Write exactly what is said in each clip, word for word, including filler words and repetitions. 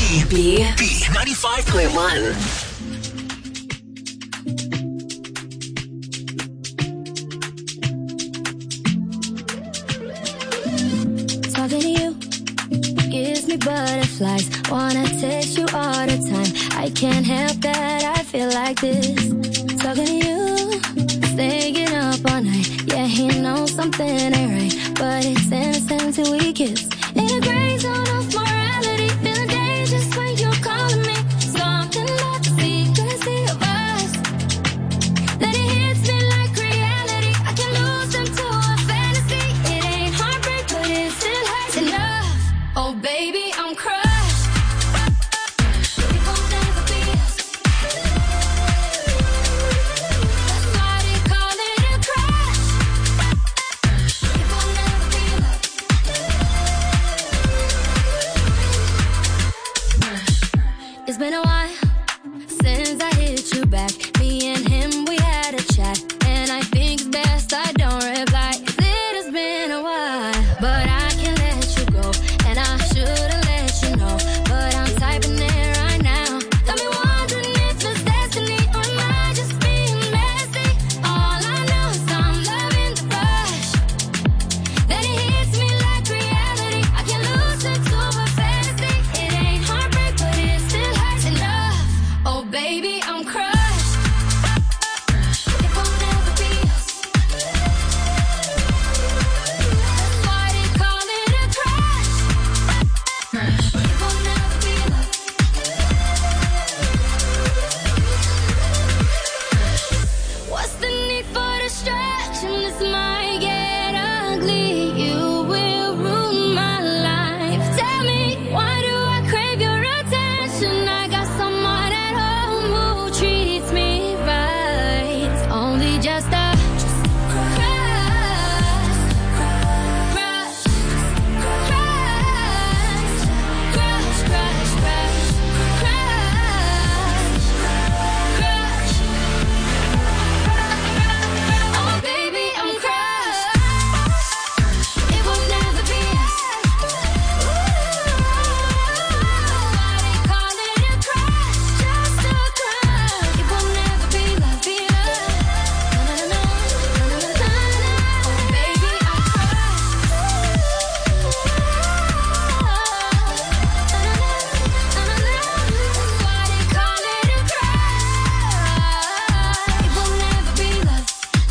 B. B. ninety-five point one. Talking to you gives me butterflies. Wanna taste you all the time. I can't help that I feel like this. Talking to you, staying up all night. Yeah, he knows something ain't right, but it's innocent till we kiss. In a gray zone of morality, feeling dangerous when you're calling me. Something about the secrecy of us, that it hits me like reality. I can lose them to a fantasy. It ain't heartbreak, but it still hurts enough. Oh baby, I'm crushed. It won't never be us. That's why they call it a crush. It won't never be love. It's been a while since I hit you back. Me and him, we had a chat, and I think it's best I don't reply. 'Cause it has been a while, but I can't let you go, and I shouldn't let you know. But I'm typing it right now. Got me wondering if it's destiny, or am I just being messy? All I know is I'm loving the rush, that it hits me like reality. I can lose it to a fantasy. It ain't heartbreak, but it still hurts enough. Oh baby, I'm crushed. It won't never be us. That's why they call it a crush. It won't never be love. What's the need for distraction? This might get ugly. You will ruin my life. Tell me, why do I crave your attention? I got someone at home who treats me right. It's only just a crush, crush, crush, crush, crush, crush, crush, crush. Oh baby, I'm crushed. It will never be us. Why they call it a crush? Just a crush. It will never be love, be love. Na, na, na, na, na, na, na, na. Oh baby, I'm crushed. Na, na, na, na, na, na. Why they call it a crush? It will never be love.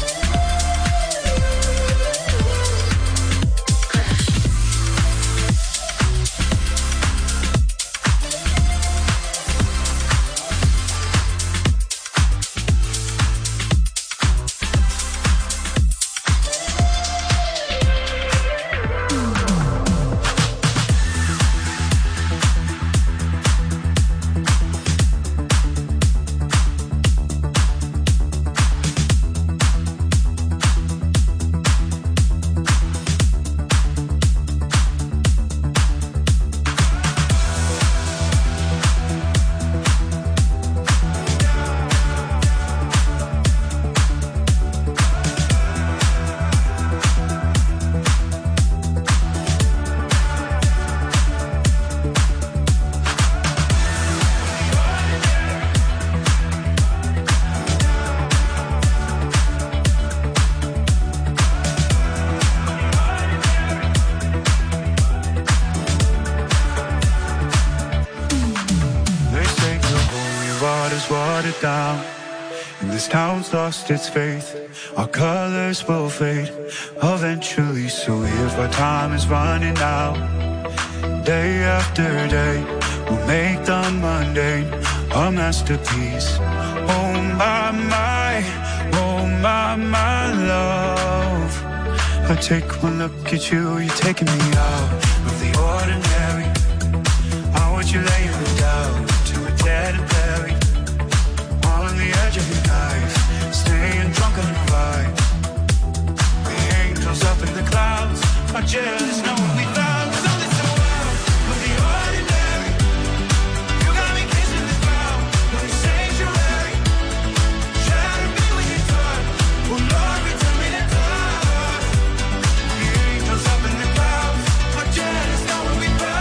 They say the holy water's watered down, and this town's lost its faith. Our colors will fade eventually. So if our time is running out, day after day, we'll make the mundane a masterpiece. Oh my, my, oh my, my love. I take one look at you, you're taking me out of the ordinary. I want you laying me down to a dead and buried, on the edge of your knife, staying drunk on the ride. The angels up in the clouds are jealous knowing we found something so wild with the ordinary. You got me kissing the ground with a sanctuary, trying to be with your touch. Oh Lord, return me to dust. The angels up in the clouds are jealous knowing we found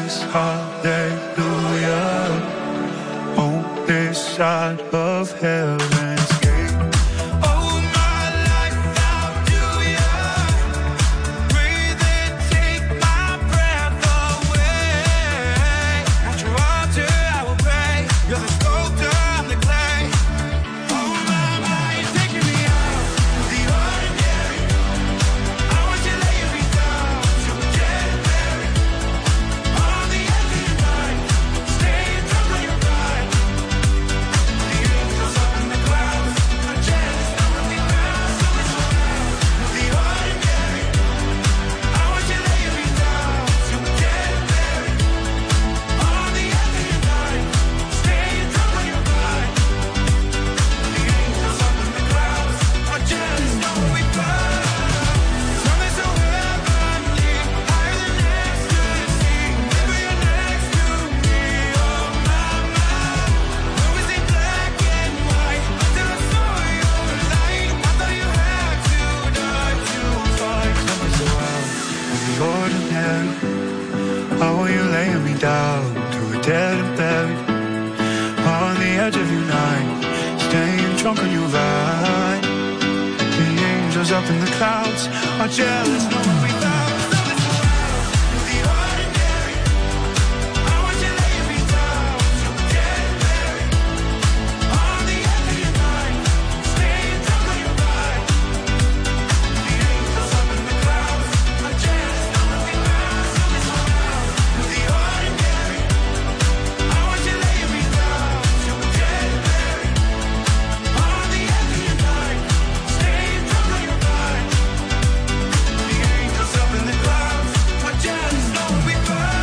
Jesus, hallelujah. On this side of heaven's gate. Oh, my life, how do you breathe and take my breath away? At your altar, I will pray. You're the sculptor, I'm the clay. Oh, my, my, you're taking me out of the ordinary. I want you laying me down to a dead berry. On the edge of your night, staying drunk on your ride. The angels up in the clouds are jealous, knowing me now. So it's around the ordinary. I want you laying me down to a dead berry. On the edge of your night, staying drunk on your ride. The angels up in the clouds are jealous, knowing we burn. Something so heavenly, higher than ecstasy. Baby, you're next to me, oh my, my. When we see black and white, until I saw your light. I thought you had to die to fight. Something so out of the ordinary. How are you laying me down to a dead and buried? On the edge of your night, staying drunk on your ride. The angels up in the clouds are jealous, knowing we found something so out of the ordinary. I want you laying me down to a dead berry. On the edge of your night, staying drunk on your ride. The angels up in the clouds are jealous, knowing we found something so out of the ordinary. I want you laying me down to a dead berry. On the edge of your night, staying drunk on your ride. The angels up in the clouds are jealous, knowing we burn.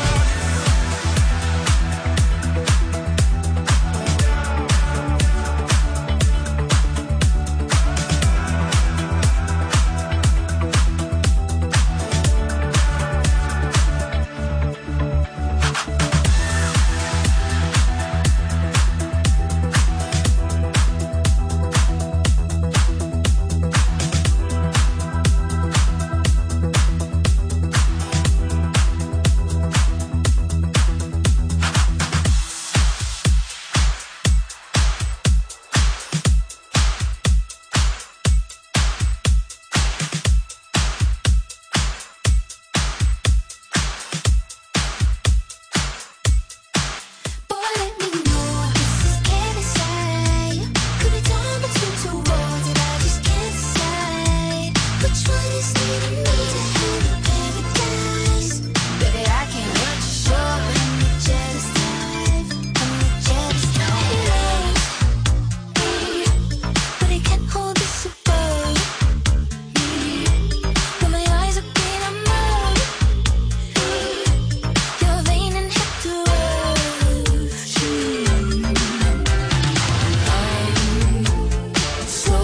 Boy, let me know this is can't decide. Could be torn between two worlds that I just can't decide. Which one is leading me to hell or paradise? Baby, I can't let you show. I'm the jealous type. I'm the jealous type. He loves me, but he can't hold this above me. When my eyes are green, I'm out. You're vain and have to rush me. I'm so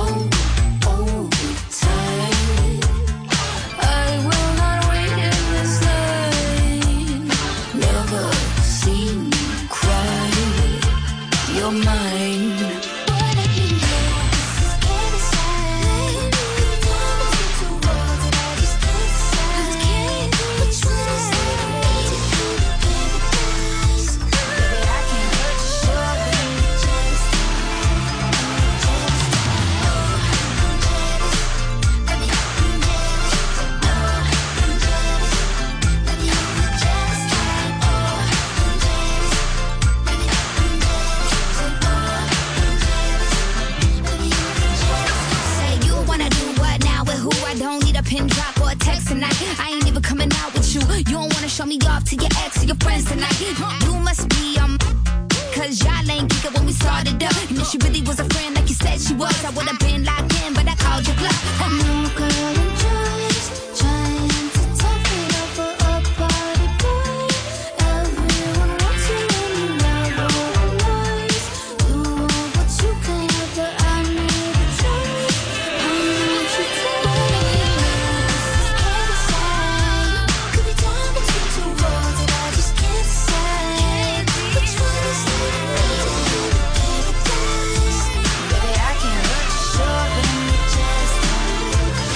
overtired. I will not wait in this line. Never seen you cry. You're mine. Boy, let me know this is can't decide. Could be torn between two worlds that I just can't decide. Which one is leading me to hell or paradise? Baby, I can't let you show. I'm the jealous type. I'm the jealous type. I'm jealous. Baby, I'm jealous. Oh, I'm jealous. Baby, I'm the jealous type. Oh, I'm jealous. Baby, I'm jealous. Say, oh, I'm jealous. Baby, I'm jealous. Say, you wanna do what now with who? I don't need a pin drop or a text tonight. I ain't even coming out with you. You don't wanna show me off to your ex or your friends tonight. You must be um, cause y'all ain't geek when we started up. And if she really was a friend like you said she was, I would've been locked in, but I called you bluff. No girl enjoys trying to tough it up for a party boy. Everyone wants you and you never nice. You want what you can have, but I need a choice. I need you to can't decide. Could be torn between two worlds that I just can't decide. Which one is leading me to hell or paradise? Baby, I can't let you show. I'm the jealous type.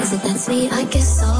Is it that sweet? I guess so.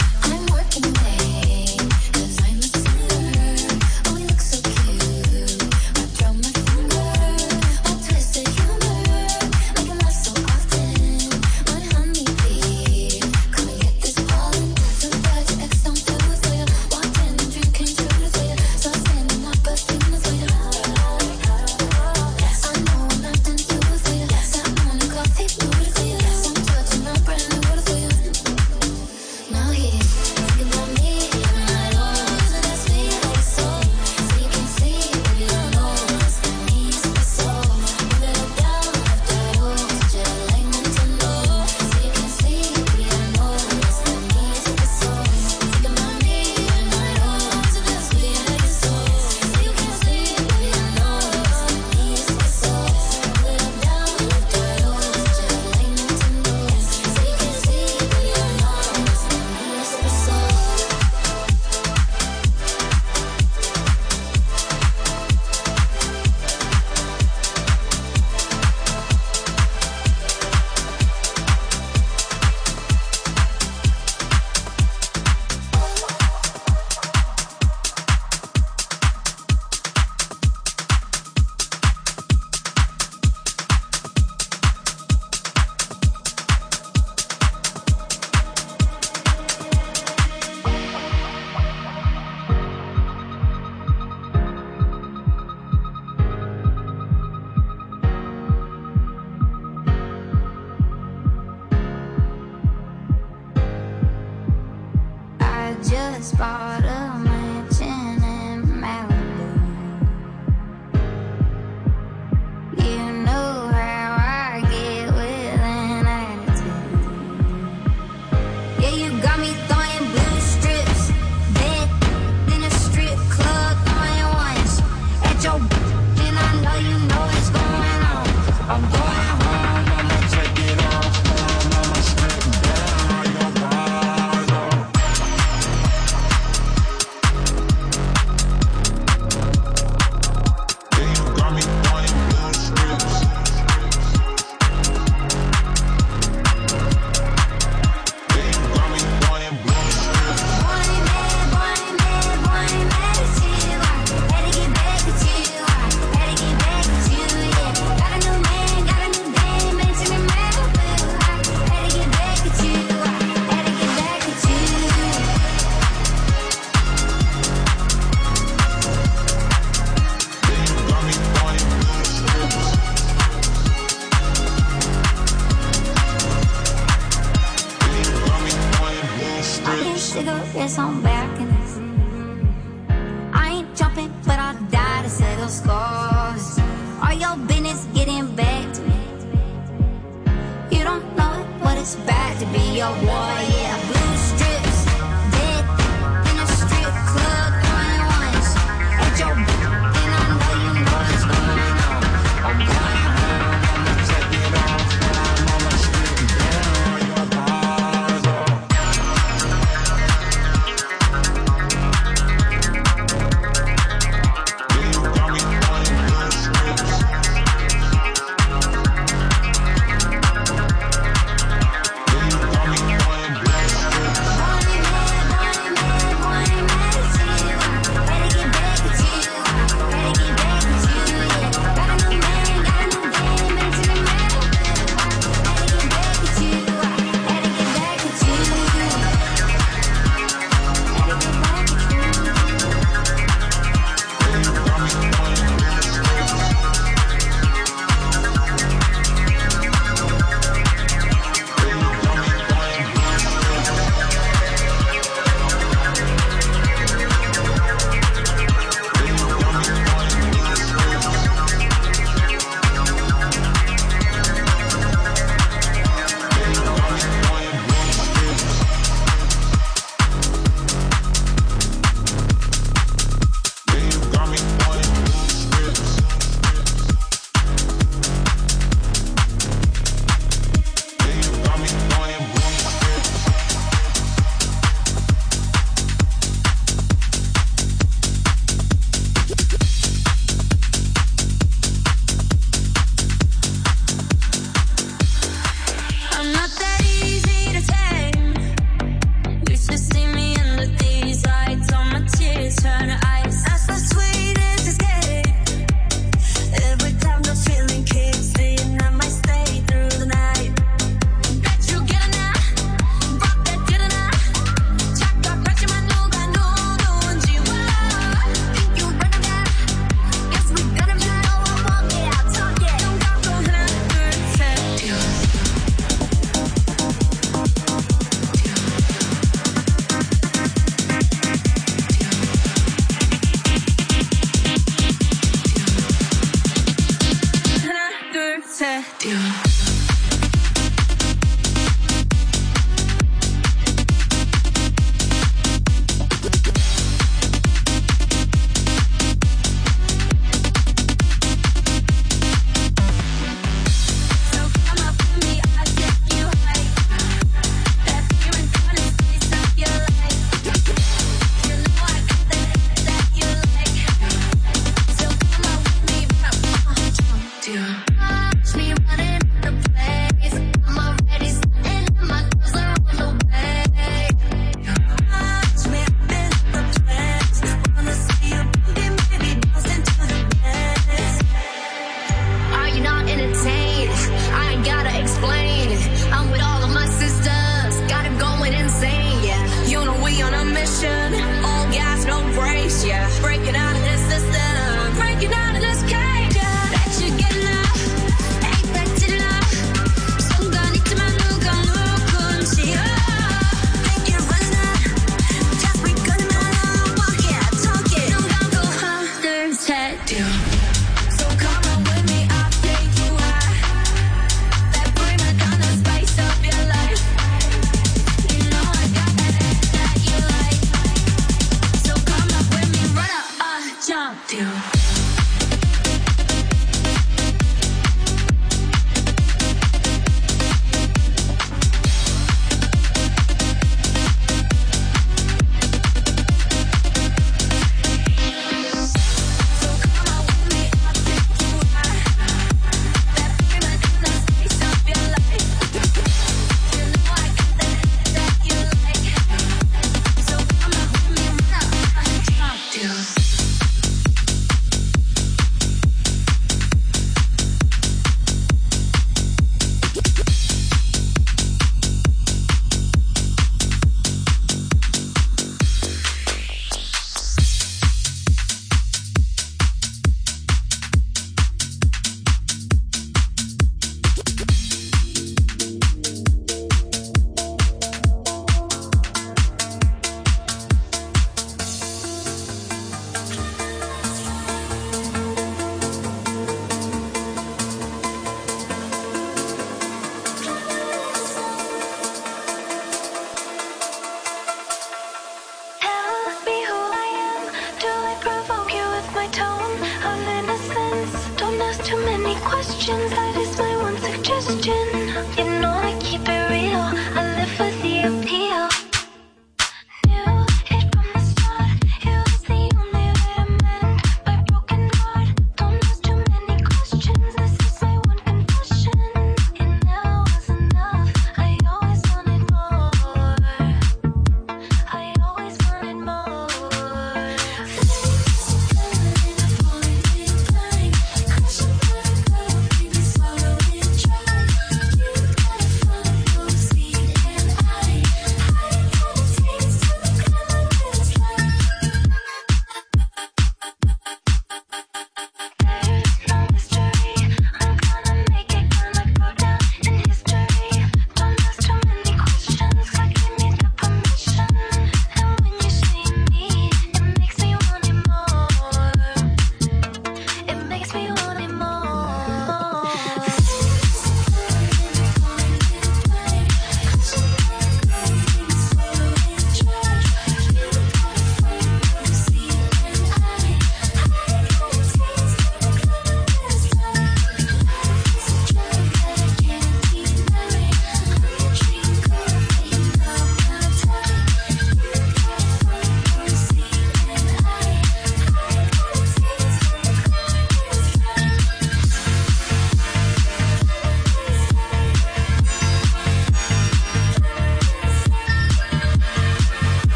Cigarettes on balconies. I ain't jumping, but I'll die to settle scores. All your business getting back to me. You don't know what it's bad to be your boy, yeah. Blue strips, dead in a strip club, going once. At your and I know you know what's going on. I'm going home, I'ma take it off. I'ma strip down your bars off.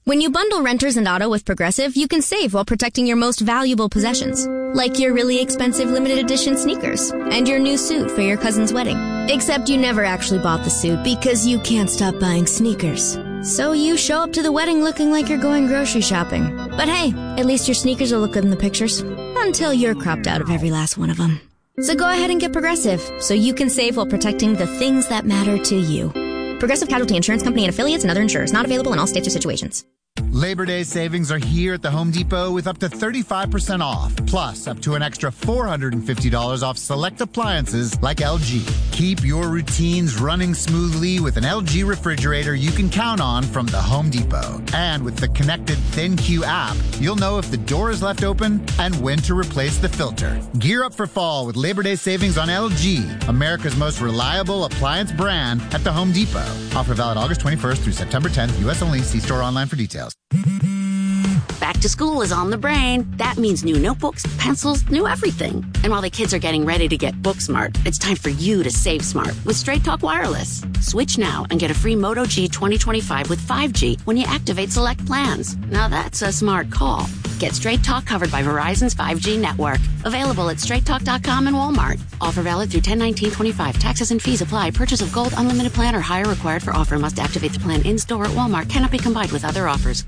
When you bundle renters and auto with Progressive, you can save while protecting your most valuable possessions. Like your really expensive limited edition sneakers and your new suit for your cousin's wedding. Except you never actually bought the suit because you can't stop buying sneakers. So you show up to the wedding looking like you're going grocery shopping. But hey, at least your sneakers will look good in the pictures. Until you're cropped out of every last one of them. So go ahead and get Progressive so you can save while protecting the things that matter to you. Progressive Casualty Insurance Company and affiliates and other insurers. Not available in all states or situations. Labor Day savings are here at the Home Depot with up to thirty-five percent off, plus up to an extra four hundred fifty dollars off select appliances like L G. Keep your routines running smoothly with an L G refrigerator you can count on from the Home Depot. And with the connected ThinQ app, you'll know if the door is left open and when to replace the filter. Gear up for fall with Labor Day savings on L G, America's most reliable appliance brand at the Home Depot. Offer valid August twenty-first through September tenth, U S only. See store online for details. Back to school is on the brain. That means new notebooks, pencils, new everything. And while the kids are getting ready to get book smart, it's time for you to save smart with Straight Talk Wireless. Switch now and get a free Moto G twenty twenty-five with five G when you activate select plans. Now that's a smart call. Get Straight Talk covered by Verizon's five G network. Available at straight talk dot com and Walmart. Offer valid through ten nineteen twenty-five. Taxes and fees apply. Purchase of Gold Unlimited plan or higher required for offer. Must activate the plan in-store at Walmart. Cannot be combined with other offers.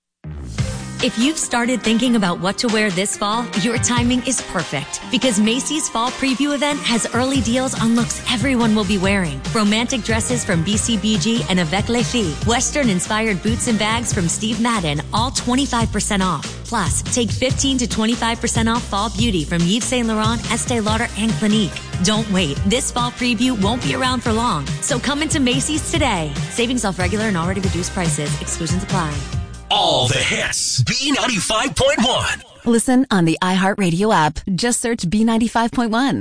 If you've started thinking about what to wear this fall, your timing is perfect because Macy's Fall Preview event has early deals on looks everyone will be wearing. Romantic dresses from B C B G and Avec Les Filles. Western-inspired boots and bags from Steve Madden, all twenty-five percent off. Plus, take fifteen to twenty-five percent off fall beauty from Yves Saint Laurent, Estee Lauder, and Clinique. Don't wait. This fall preview won't be around for long. So come into Macy's today. Savings off regular and already reduced prices. Exclusions apply. All the hits. B ninety-five point one. Listen on the iHeartRadio app. Just search B ninety-five point one.